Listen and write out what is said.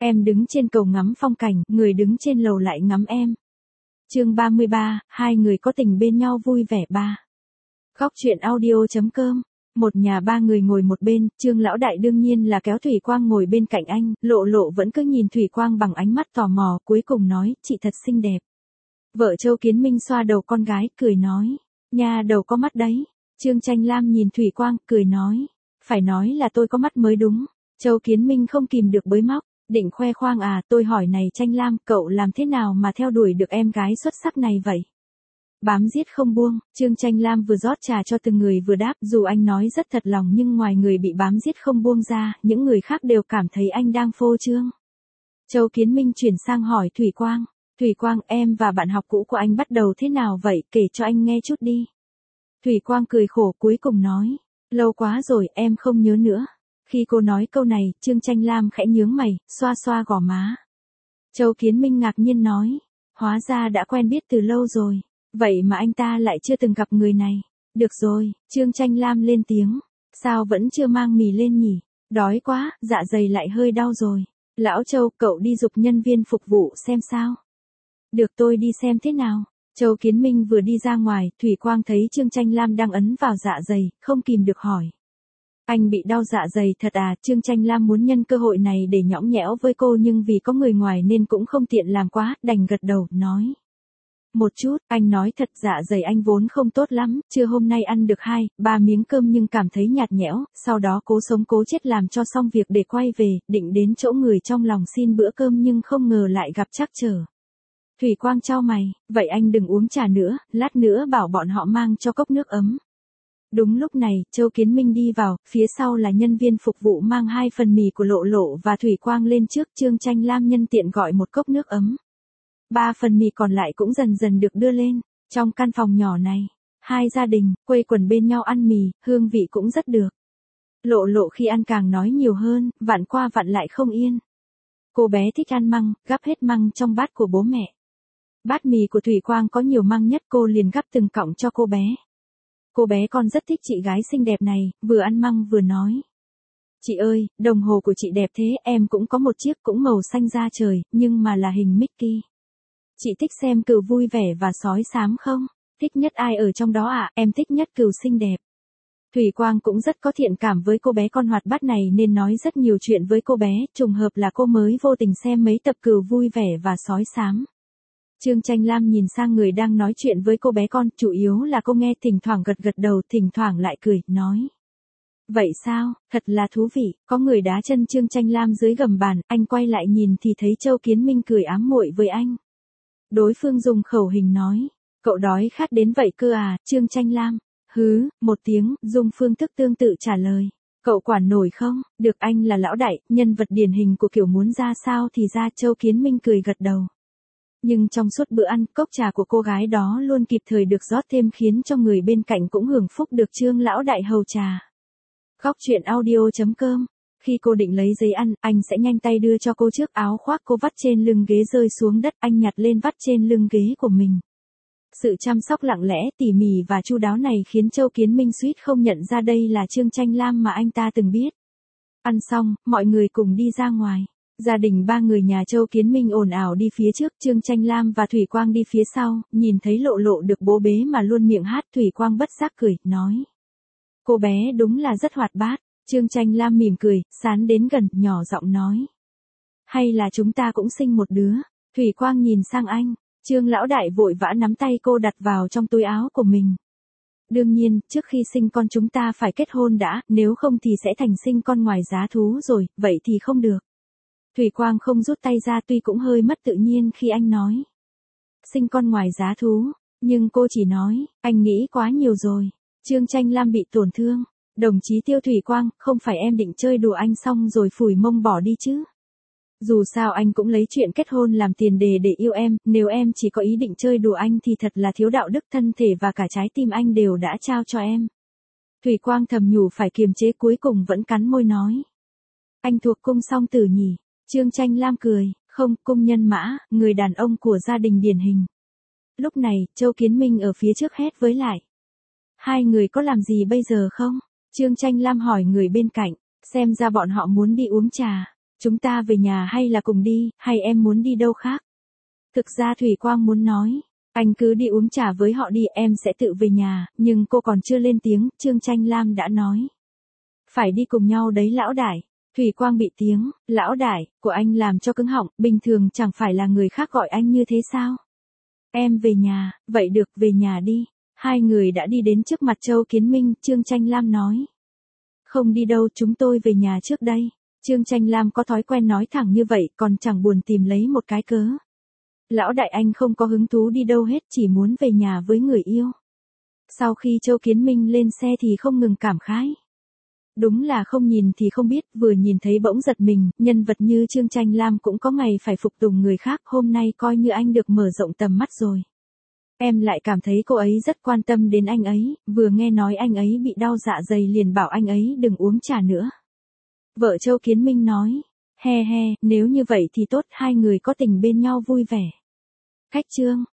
Em đứng trên cầu ngắm phong cảnh, người đứng trên lầu lại ngắm em. Chương 33, hai người có tình bên nhau vui vẻ ba. Góc truyện audio.com. Một nhà ba người ngồi một bên, Trương lão đại đương nhiên là kéo Thủy Quang ngồi bên cạnh anh, Lộ Lộ vẫn cứ nhìn Thủy Quang bằng ánh mắt tò mò, cuối cùng nói, chị thật xinh đẹp. Vợ Châu Kiến Minh xoa đầu con gái, cười nói, nhà đầu có mắt đấy. Trương Tranh Lam nhìn Thủy Quang, cười nói, phải nói là tôi có mắt mới đúng. Châu Kiến Minh không kìm được bới móc, định khoe khoang à, tôi hỏi này Tranh Lam, cậu làm thế nào mà theo đuổi được em gái xuất sắc này vậy? Bám giết không buông, Trương Tranh Lam vừa rót trà cho từng người vừa đáp, dù anh nói rất thật lòng nhưng ngoài người bị bám giết không buông ra, những người khác đều cảm thấy anh đang phô trương. Châu Kiến Minh chuyển sang hỏi Thủy Quang, Thủy Quang, em và bạn học cũ của anh bắt đầu thế nào vậy, kể cho anh nghe chút đi. Thủy Quang cười khổ cuối cùng nói, lâu quá rồi em không nhớ nữa. Khi cô nói câu này, Trương Tranh Lam khẽ nhướng mày, xoa xoa gò má. Châu Kiến Minh ngạc nhiên nói, hóa ra đã quen biết từ lâu rồi, vậy mà anh ta lại chưa từng gặp người này. Được rồi, Trương Tranh Lam lên tiếng, sao vẫn chưa mang mì lên nhỉ, đói quá, dạ dày lại hơi đau rồi. Lão Châu, cậu đi giục nhân viên phục vụ xem sao. Được, tôi đi xem thế nào. Châu Kiến Minh vừa đi ra ngoài, Thủy Quang thấy Trương Tranh Lam đang ấn vào dạ dày, không kìm được hỏi. Anh bị đau dạ dày thật à? Trương Tranh Lam muốn nhân cơ hội này để nhõng nhẽo với cô nhưng vì có người ngoài nên cũng không tiện làm quá, đành gật đầu, nói. Một chút, anh nói thật, dạ dày anh vốn không tốt lắm, trưa hôm nay ăn được 2-3 miếng cơm nhưng cảm thấy nhạt nhẽo, sau đó cố sống cố chết làm cho xong việc để quay về, định đến chỗ người trong lòng xin bữa cơm nhưng không ngờ lại gặp trắc trở. Thủy Quang chau mày, vậy anh đừng uống trà nữa, lát nữa bảo bọn họ mang cho cốc nước ấm. Đúng lúc này, Châu Kiến Minh đi vào, phía sau là nhân viên phục vụ mang 2 phần mì của Lộ Lộ và Thủy Quang lên trước, Trương Tranh Lam nhân tiện gọi một cốc nước ấm. 3 phần mì còn lại cũng dần dần được đưa lên. Trong căn phòng nhỏ này, 2 gia đình, quây quần bên nhau ăn mì, hương vị cũng rất được. Lộ Lộ khi ăn càng nói nhiều hơn, vặn qua vặn lại không yên. Cô bé thích ăn măng, gắp hết măng trong bát của bố mẹ. Bát mì của Thủy Quang có nhiều măng nhất, cô liền gắp từng cọng cho cô bé. Cô bé con rất thích chị gái xinh đẹp này, vừa ăn măng vừa nói. Chị ơi, đồng hồ của chị đẹp thế, em cũng có một chiếc cũng màu xanh da trời, nhưng mà là hình Mickey. Chị thích xem cừu vui vẻ và sói xám không? Thích nhất ai ở trong đó ạ? Em thích nhất cừu xinh đẹp. Thủy Quang cũng rất có thiện cảm với cô bé con hoạt bát này nên nói rất nhiều chuyện với cô bé, trùng hợp là cô mới vô tình xem mấy tập cừu vui vẻ và sói xám. Trương Tranh Lam nhìn sang người đang nói chuyện với cô bé con, chủ yếu là cô nghe thỉnh thoảng gật gật đầu, thỉnh thoảng lại cười, nói. Vậy sao, thật là thú vị, có người đá chân Trương Tranh Lam dưới gầm bàn, anh quay lại nhìn thì thấy Châu Kiến Minh cười ám muội với anh. Đối phương dùng khẩu hình nói, cậu đói khát đến vậy cơ à, Trương Tranh Lam. Hứ, một tiếng, dùng phương thức tương tự trả lời. Cậu quản nổi không, được, anh là lão đại, nhân vật điển hình của kiểu muốn ra sao thì ra. Châu Kiến Minh cười gật đầu. Nhưng trong suốt bữa ăn, cốc trà của cô gái đó luôn kịp thời được rót thêm khiến cho người bên cạnh cũng hưởng phúc được Trương lão đại hầu trà. Góc truyện audio.com. Khi cô định lấy giấy ăn, anh sẽ nhanh tay đưa cho cô chiếc áo khoác cô vắt trên lưng ghế rơi xuống đất, anh nhặt lên vắt trên lưng ghế của mình. Sự chăm sóc lặng lẽ, tỉ mỉ và chu đáo này khiến Châu Kiến Minh suýt không nhận ra đây là Trương Tranh Lam mà anh ta từng biết. Ăn xong, mọi người cùng đi ra ngoài. Gia đình 3 người nhà Châu Kiến Minh ồn ào đi phía trước, Trương Tranh Lam và Thủy Quang đi phía sau, nhìn thấy Lộ Lộ được bố bế mà luôn miệng hát, Thủy Quang bất giác cười, nói. Cô bé đúng là rất hoạt bát. Trương Tranh Lam mỉm cười, sán đến gần, nhỏ giọng nói. Hay là chúng ta cũng sinh một đứa. Thủy Quang nhìn sang anh, Trương lão đại vội vã nắm tay cô đặt vào trong túi áo của mình. Đương nhiên, trước khi sinh con chúng ta phải kết hôn đã, nếu không thì sẽ thành sinh con ngoài giá thú rồi, vậy thì không được. Thủy Quang không rút tay ra tuy cũng hơi mất tự nhiên khi anh nói. Sinh con ngoài giá thú, nhưng cô chỉ nói, anh nghĩ quá nhiều rồi. Trương Tranh Lam bị tổn thương. Đồng chí Tiêu Thủy Quang, không phải em định chơi đùa anh xong rồi phủi mông bỏ đi chứ? Dù sao anh cũng lấy chuyện kết hôn làm tiền đề để yêu em, nếu em chỉ có ý định chơi đùa anh thì thật là thiếu đạo đức, thân thể và cả trái tim anh đều đã trao cho em. Thủy Quang thầm nhủ phải kiềm chế, cuối cùng vẫn cắn môi nói. Anh thuộc cung song tử nhỉ? Trương Tranh Lam cười, không, cung nhân mã, người đàn ông của gia đình điển hình. Lúc này, Châu Kiến Minh ở phía trước hét với lại. Hai người có làm gì bây giờ không? Trương Tranh Lam hỏi người bên cạnh, xem ra bọn họ muốn đi uống trà. Chúng ta về nhà hay là cùng đi, hay em muốn đi đâu khác? Thực ra Thủy Quang muốn nói, anh cứ đi uống trà với họ đi, em sẽ tự về nhà, nhưng cô còn chưa lên tiếng, Trương Tranh Lam đã nói. Phải đi cùng nhau đấy lão đại. Thủy Quang bị tiếng, lão đại, của anh làm cho cứng họng, bình thường chẳng phải là người khác gọi anh như thế sao? Em về nhà, vậy được, về nhà đi. Hai người đã đi đến trước mặt Châu Kiến Minh, Trương Tranh Lam nói. Không đi đâu, chúng tôi về nhà trước đây. Trương Tranh Lam có thói quen nói thẳng như vậy, còn chẳng buồn tìm lấy một cái cớ. Lão đại anh không có hứng thú đi đâu hết, chỉ muốn về nhà với người yêu. Sau khi Châu Kiến Minh lên xe thì không ngừng cảm khái. Đúng là không nhìn thì không biết, vừa nhìn thấy bỗng giật mình, nhân vật như Trương Tranh Lam cũng có ngày phải phục tùng người khác, hôm nay coi như anh được mở rộng tầm mắt rồi. Em lại cảm thấy cô ấy rất quan tâm đến anh ấy, vừa nghe nói anh ấy bị đau dạ dày liền bảo anh ấy đừng uống trà nữa. Vợ Châu Kiến Minh nói, he he, nếu như vậy thì tốt, hai người có tình bên nhau vui vẻ. Khách Trương,